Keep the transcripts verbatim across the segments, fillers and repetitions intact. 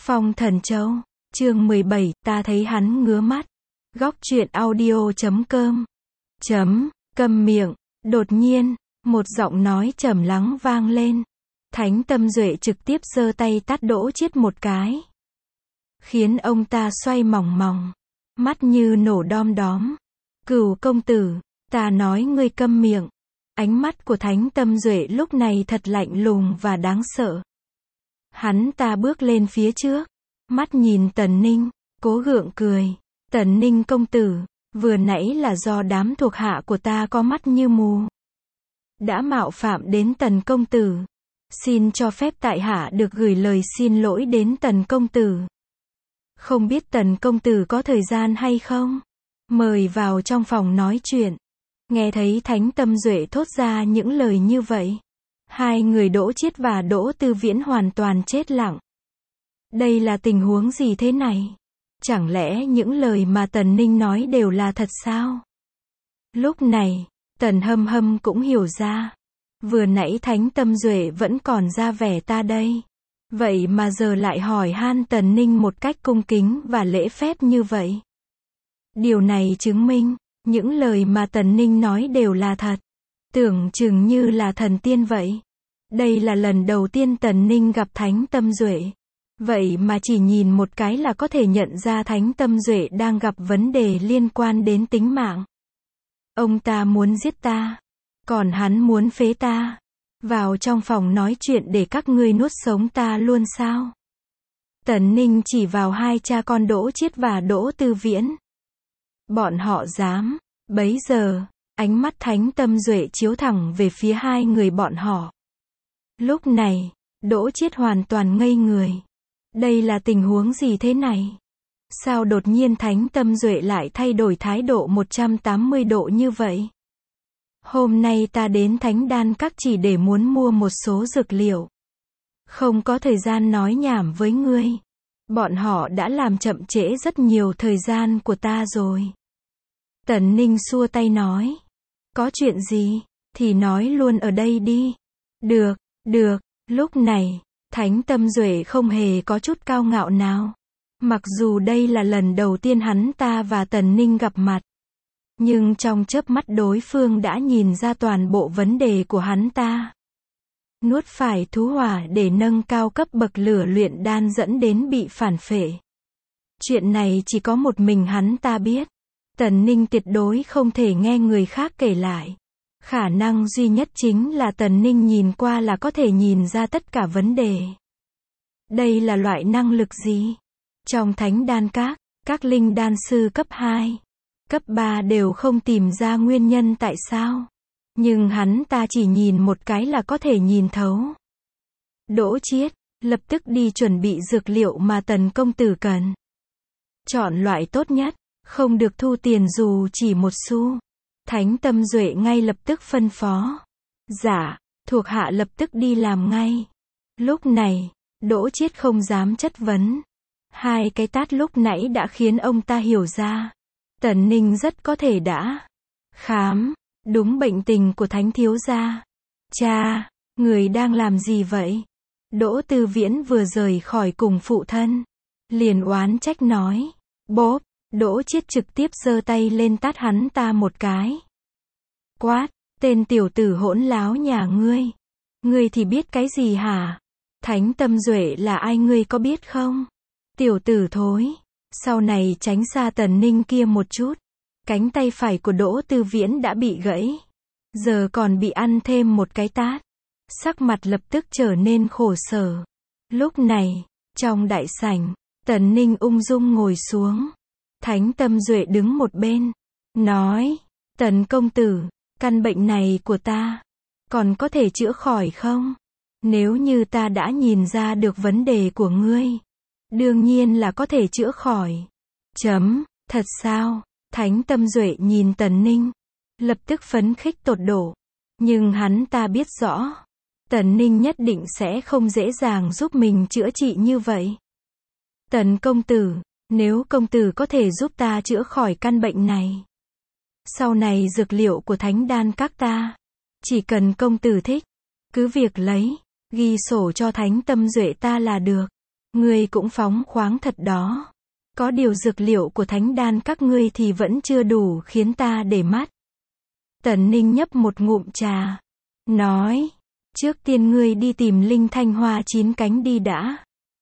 Phong Thần Châu, chương mười bảy, ta thấy hắn ngứa mắt. Góc truyện audio chấm com. Chấm, câm miệng. Đột nhiên, một giọng nói trầm lắng vang lên. Thánh Tâm Duệ trực tiếp giơ tay tát Đỗ Chiết một cái. Khiến ông ta xoay mòng mòng. Mắt như nổ đom đóm. Cửu công tử, ta nói ngươi câm miệng. Ánh mắt của Thánh Tâm Duệ lúc này thật lạnh lùng và đáng sợ. Hắn ta bước lên phía trước, mắt nhìn Tần Ninh, cố gượng cười. Tần Ninh công tử, vừa nãy là do đám thuộc hạ của ta có mắt như mù. Đã mạo phạm đến Tần công tử. Xin cho phép tại hạ được gửi lời xin lỗi đến Tần công tử. Không biết Tần công tử có thời gian hay không? Mời vào trong phòng nói chuyện. Nghe thấy Thánh Tâm Duệ thốt ra những lời như vậy. Hai người Đỗ Chiết và Đỗ Tư Viễn hoàn toàn chết lặng. Đây là tình huống gì thế này? Chẳng lẽ những lời mà Tần Ninh nói đều là thật sao? Lúc này, Tần Hâm Hâm cũng hiểu ra. Vừa nãy Thánh Tâm Duệ vẫn còn ra vẻ ta đây. Vậy mà giờ lại hỏi han Tần Ninh một cách cung kính và lễ phép như vậy. Điều này chứng minh, những lời mà Tần Ninh nói đều là thật. Tưởng chừng như là thần tiên vậy. Đây là lần đầu tiên Tần Ninh gặp Thánh Tâm Duệ. Vậy mà chỉ nhìn một cái là có thể nhận ra Thánh Tâm Duệ đang gặp vấn đề liên quan đến tính mạng. Ông ta muốn giết ta. Còn hắn muốn phế ta. Vào trong phòng nói chuyện để các ngươi nuốt sống ta luôn sao? Tần Ninh chỉ vào hai cha con Đỗ Chiết và Đỗ Tư Viễn. Bọn họ dám. Bấy giờ, ánh mắt Thánh Tâm Duệ chiếu thẳng về phía hai người bọn họ. Lúc này, Đỗ Chiết hoàn toàn ngây người. Đây là tình huống gì thế này? Sao đột nhiên Thánh Tâm Duệ lại thay đổi thái độ một trăm tám mươi độ như vậy? Hôm nay ta đến Thánh Đan Các chỉ để muốn mua một số dược liệu. Không có thời gian nói nhảm với ngươi. Bọn họ đã làm chậm trễ rất nhiều thời gian của ta rồi. Tần Ninh xua tay nói. Có chuyện gì, thì nói luôn ở đây đi. Được, được, lúc này, Thánh Tâm Duệ không hề có chút cao ngạo nào. Mặc dù đây là lần đầu tiên hắn ta và Tần Ninh gặp mặt. Nhưng trong chớp mắt đối phương đã nhìn ra toàn bộ vấn đề của hắn ta. Nuốt phải thú hỏa để nâng cao cấp bậc lửa luyện đan dẫn đến bị phản phệ. Chuyện này chỉ có một mình hắn ta biết. Tần Ninh tuyệt đối không thể nghe người khác kể lại. Khả năng duy nhất chính là Tần Ninh nhìn qua là có thể nhìn ra tất cả vấn đề. Đây là loại năng lực gì? Trong Thánh Đan Các, các linh đan sư cấp hai, cấp ba đều không tìm ra nguyên nhân tại sao. Nhưng hắn ta chỉ nhìn một cái là có thể nhìn thấu. Đỗ Chiết, lập tức đi chuẩn bị dược liệu mà Tần công tử cần. Chọn loại tốt nhất, không được thu tiền dù chỉ một xu. Thánh Tâm Duệ ngay lập tức phân phó. Dạ, thuộc hạ lập tức đi làm ngay. Lúc này, Đỗ Chiết không dám chất vấn. Hai cái tát lúc nãy đã khiến ông ta hiểu ra. Tần Ninh rất có thể đã khám đúng bệnh tình của Thánh thiếu gia. Cha, người đang làm gì vậy? Đỗ Tư Viễn vừa rời khỏi cùng phụ thân, liền oán trách nói. Bốp, Đỗ Chiết trực tiếp giơ tay lên tát hắn ta một cái. Quát, tên tiểu tử hỗn láo nhà ngươi. Ngươi thì biết cái gì hả? Thánh Tâm Duệ là ai ngươi có biết không? Tiểu tử thối. Sau này tránh xa Tần Ninh kia một chút. Cánh tay phải của Đỗ Tư Viễn đã bị gãy. Giờ còn bị ăn thêm một cái tát. Sắc mặt lập tức trở nên khổ sở. Lúc này, trong đại sảnh, Tần Ninh ung dung ngồi xuống. Thánh Tâm Duệ đứng một bên. Nói, Tần công tử, căn bệnh này của ta, còn có thể chữa khỏi không? Nếu như ta đã nhìn ra được vấn đề của ngươi, đương nhiên là có thể chữa khỏi. Chấm, thật sao? Thánh Tâm Duệ nhìn Tần Ninh, lập tức phấn khích tột độ. Nhưng hắn ta biết rõ, Tần Ninh nhất định sẽ không dễ dàng giúp mình chữa trị như vậy. Tần công tử, nếu công tử có thể giúp ta chữa khỏi căn bệnh này, sau này dược liệu của Thánh Đan Các ta, chỉ cần công tử thích, cứ việc lấy, ghi sổ cho Thánh Tâm Duệ ta là được. Ngươi cũng phóng khoáng thật đó. Có điều dược liệu của thánh đan các ngươi thì vẫn chưa đủ khiến ta để mắt. Tần Ninh nhấp một ngụm trà. Nói, trước tiên ngươi đi tìm linh thanh hoa chín cánh đi đã.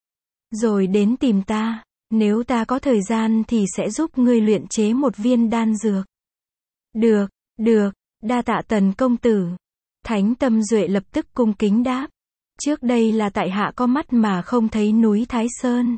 Rồi đến tìm ta, nếu ta có thời gian thì sẽ giúp ngươi luyện chế một viên đan dược. Được, được, đa tạ Tần công tử. Thánh Tâm Duệ lập tức cung kính đáp. Trước đây là tại hạ có mắt mà không thấy núi Thái Sơn.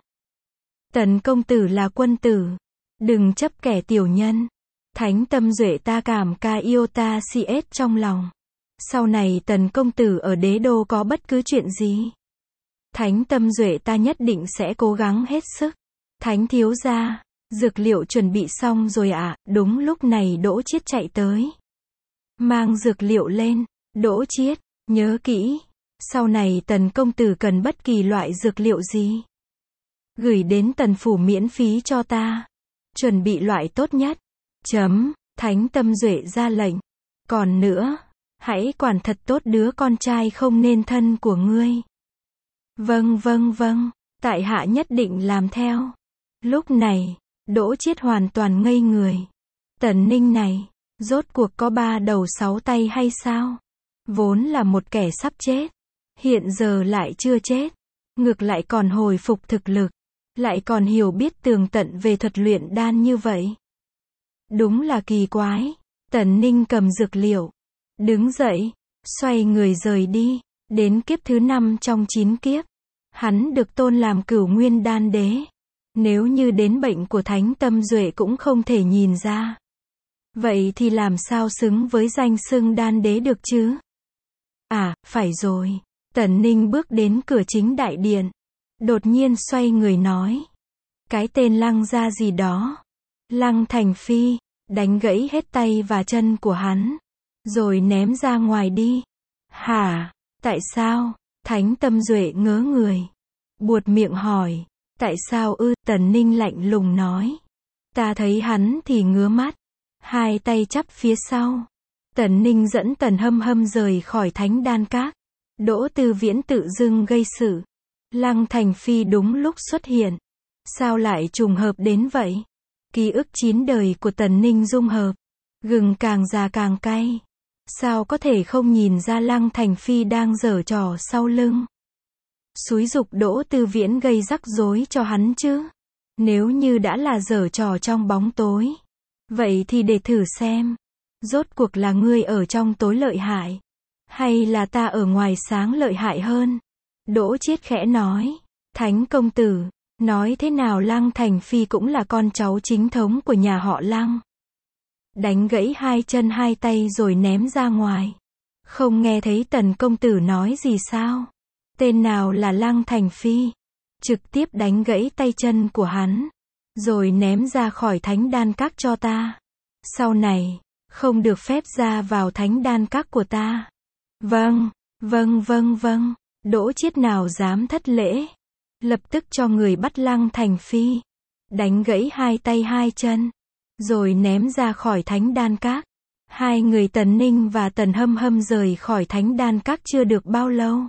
Tần công tử là quân tử. Đừng chấp kẻ tiểu nhân. Thánh Tâm Duệ ta cảm ca yêu ta si ết trong lòng. Sau này Tần công tử ở đế đô có bất cứ chuyện gì, Thánh Tâm Duệ ta nhất định sẽ cố gắng hết sức. Thánh thiếu gia, dược liệu chuẩn bị xong rồi ạ. À? Đúng lúc này Đỗ Chiết chạy tới. Mang dược liệu lên. Đỗ Chiết, nhớ kỹ. Sau này Tần công tử cần bất kỳ loại dược liệu gì, gửi đến Tần phủ miễn phí cho ta. Chuẩn bị loại tốt nhất. Chấm. Thánh Tâm Duệ ra lệnh. Còn nữa, hãy quản thật tốt đứa con trai không nên thân của ngươi. Vâng vâng vâng, tại hạ nhất định làm theo. Lúc này, Đỗ Chiết hoàn toàn ngây người. Tần Ninh này, rốt cuộc có ba đầu sáu tay hay sao? Vốn là một kẻ sắp chết, hiện giờ lại chưa chết, ngược lại còn hồi phục thực lực, lại còn hiểu biết tường tận về thuật luyện đan như vậy. Đúng là kỳ quái. Tần Ninh cầm dược liệu, đứng dậy, xoay người rời đi. Đến kiếp thứ năm trong chín kiếp, hắn được tôn làm Cửu Nguyên Đan Đế. Nếu như đến bệnh của Thánh Tâm Duệ cũng không thể nhìn ra, vậy thì làm sao xứng với danh xưng Đan Đế được chứ? À, phải rồi. Tần Ninh bước đến cửa chính đại điện, đột nhiên xoay người nói. Cái tên Lăng gia gì đó. Lăng Thành Phi, đánh gãy hết tay và chân của hắn, rồi ném ra ngoài đi. Hả? Tại sao? Thánh Tâm Duệ ngớ người, buột miệng hỏi. Tại sao ư? Tần Ninh lạnh lùng nói. Ta thấy hắn thì ngứa mắt, hai tay chắp phía sau. Tần Ninh dẫn Tần Hâm Hâm rời khỏi Thánh Đan Các. Đỗ Tư Viễn tự dưng gây sự. Lăng Thành Phi đúng lúc xuất hiện. Sao lại trùng hợp đến vậy? Ký ức chín đời của Tần Ninh dung hợp. Gừng càng già càng cay. Sao có thể không nhìn ra Lăng Thành Phi đang giở trò sau lưng, xúi giục Đỗ Tư Viễn gây rắc rối cho hắn chứ? Nếu như đã là giở trò trong bóng tối, vậy thì để thử xem, rốt cuộc là ngươi ở trong tối lợi hại, hay là ta ở ngoài sáng lợi hại hơn? Đỗ Chiết khẽ nói. Thánh công tử, nói thế nào Lăng Thành Phi cũng là con cháu chính thống của nhà họ Lăng. Đánh gãy hai chân hai tay rồi ném ra ngoài. Không nghe thấy Tần công tử nói gì sao? Tên nào là Lăng Thành Phi? Trực tiếp đánh gãy tay chân của hắn, rồi ném ra khỏi Thánh Đan Các cho ta. Sau này, không được phép ra vào Thánh Đan Các của ta. Vâng, vâng vâng vâng. Đỗ Chiết nào dám thất lễ, lập tức cho người bắt Lăng Thành Phi, đánh gãy hai tay hai chân, rồi ném ra khỏi Thánh Đan Các. Hai người Tần Ninh và Tần Hâm Hâm rời khỏi Thánh Đan Các chưa được bao lâu,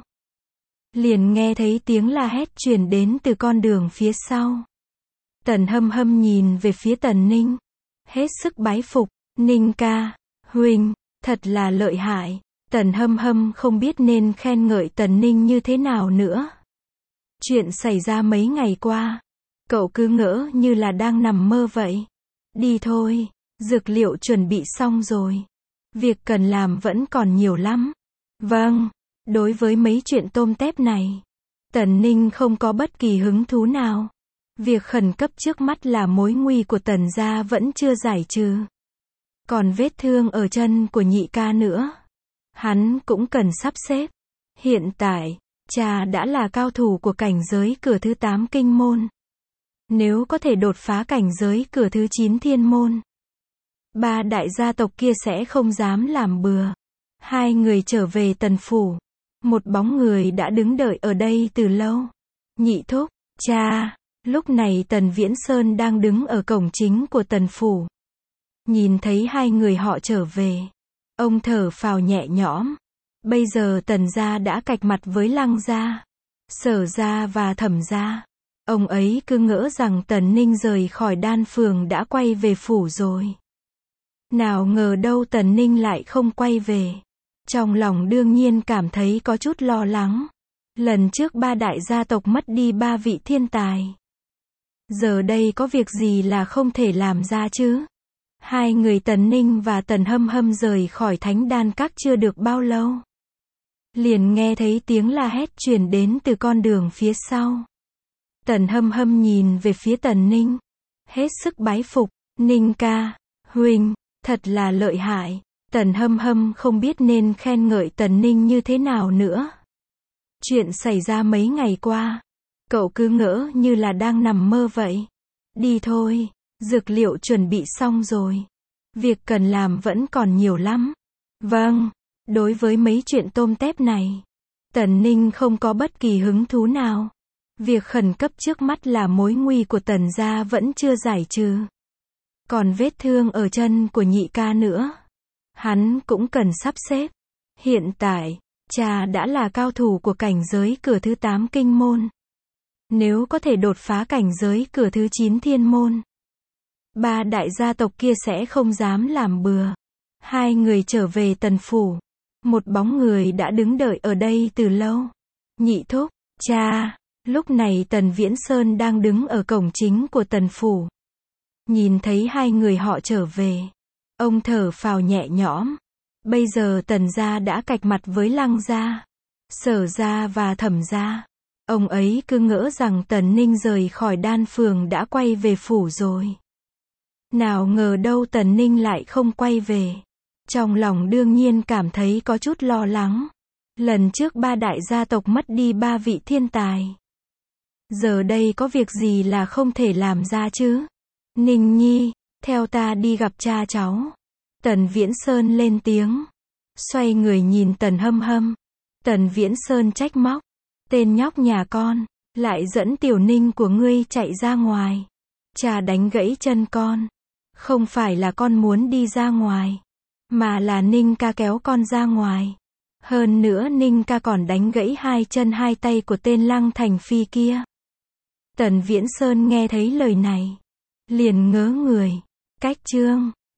liền nghe thấy tiếng la hét truyền đến từ con đường phía sau. Tần Hâm Hâm nhìn về phía Tần Ninh, hết sức bái phục. Ninh ca, huynh, thật là lợi hại. Tần Hâm Hâm không biết nên khen ngợi Tần Ninh như thế nào nữa. Chuyện xảy ra mấy ngày qua, cậu cứ ngỡ như là đang nằm mơ vậy. Đi thôi, dược liệu chuẩn bị xong rồi. Việc cần làm vẫn còn nhiều lắm. Vâng, đối với mấy chuyện tôm tép này, Tần Ninh không có bất kỳ hứng thú nào. Việc khẩn cấp trước mắt là mối nguy của Tần gia vẫn chưa giải trừ. Còn vết thương ở chân của nhị ca nữa, hắn cũng cần sắp xếp. Hiện tại, cha đã là cao thủ của cảnh giới cửa thứ tám kinh môn. Nếu có thể đột phá cảnh giới cửa thứ chín thiên môn, ba đại gia tộc kia sẽ không dám làm bừa. Hai người trở về Tần phủ. Một bóng người đã đứng đợi ở đây từ lâu. Nhị thúc, cha. Lúc này Tần Viễn Sơn đang đứng ở cổng chính của Tần phủ. Nhìn thấy hai người họ trở về, ông thở phào nhẹ nhõm. Bây giờ Tần gia đã cạch mặt với Lăng gia, Sở gia và Thẩm gia. Ông ấy cứ ngỡ rằng Tần Ninh rời khỏi Đan Phường đã quay về phủ rồi. Nào ngờ đâu Tần Ninh lại không quay về. Trong lòng đương nhiên cảm thấy có chút lo lắng. Lần trước ba đại gia tộc mất đi ba vị thiên tài. Giờ đây có việc gì là không thể làm ra chứ? Hai người Tần Ninh và Tần Hâm Hâm rời khỏi Thánh Đan Các chưa được bao lâu. Liền nghe thấy tiếng la hét truyền đến từ con đường phía sau. Tần Hâm Hâm nhìn về phía Tần Ninh. Hết sức bái phục. Ninh ca, huynh, thật là lợi hại. Tần Hâm Hâm không biết nên khen ngợi Tần Ninh như thế nào nữa. Chuyện xảy ra mấy ngày qua. Cậu cứ ngỡ như là đang nằm mơ vậy. Đi thôi, dược liệu chuẩn bị xong rồi. Việc cần làm vẫn còn nhiều lắm. Vâng, đối với mấy chuyện tôm tép này, Tần Ninh không có bất kỳ hứng thú nào. Việc khẩn cấp trước mắt là mối nguy của Tần gia vẫn chưa giải trừ. Còn vết thương ở chân của nhị ca nữa, hắn cũng cần sắp xếp. Hiện tại, cha đã là cao thủ của cảnh giới cửa thứ tám kinh môn. Nếu có thể đột phá cảnh giới cửa thứ chín thiên môn, ba đại gia tộc kia sẽ không dám làm bừa. Hai người trở về Tần phủ. Một bóng người đã đứng đợi ở đây từ lâu. Nhị thúc, cha. Lúc này Tần Viễn Sơn đang đứng ở cổng chính của Tần phủ. Nhìn thấy hai người họ trở về, ông thở phào nhẹ nhõm. Bây giờ Tần gia đã cạch mặt với Lăng gia, Sở gia và Thẩm gia. Ông ấy cứ ngỡ rằng Tần Ninh rời khỏi Đan Phường đã quay về phủ rồi. Nào ngờ đâu Tần Ninh lại không quay về. Trong lòng đương nhiên cảm thấy có chút lo lắng. Lần trước ba đại gia tộc mất đi ba vị thiên tài. Giờ đây có việc gì là không thể làm ra chứ? Ninh Nhi, theo ta đi gặp cha cháu. Tần Viễn Sơn lên tiếng. Xoay người nhìn Tần Hâm Hâm. Tần Viễn Sơn trách móc. Tên nhóc nhà con, lại dẫn Tiểu Ninh của ngươi chạy ra ngoài. Cha đánh gãy chân con. Không phải là con muốn đi ra ngoài, mà là Ninh ca kéo con ra ngoài. Hơn nữa Ninh ca còn đánh gãy hai chân hai tay của tên Lăng Thành Phi kia. Tần Viễn Sơn nghe thấy lời này, liền ngớ người. Cách chương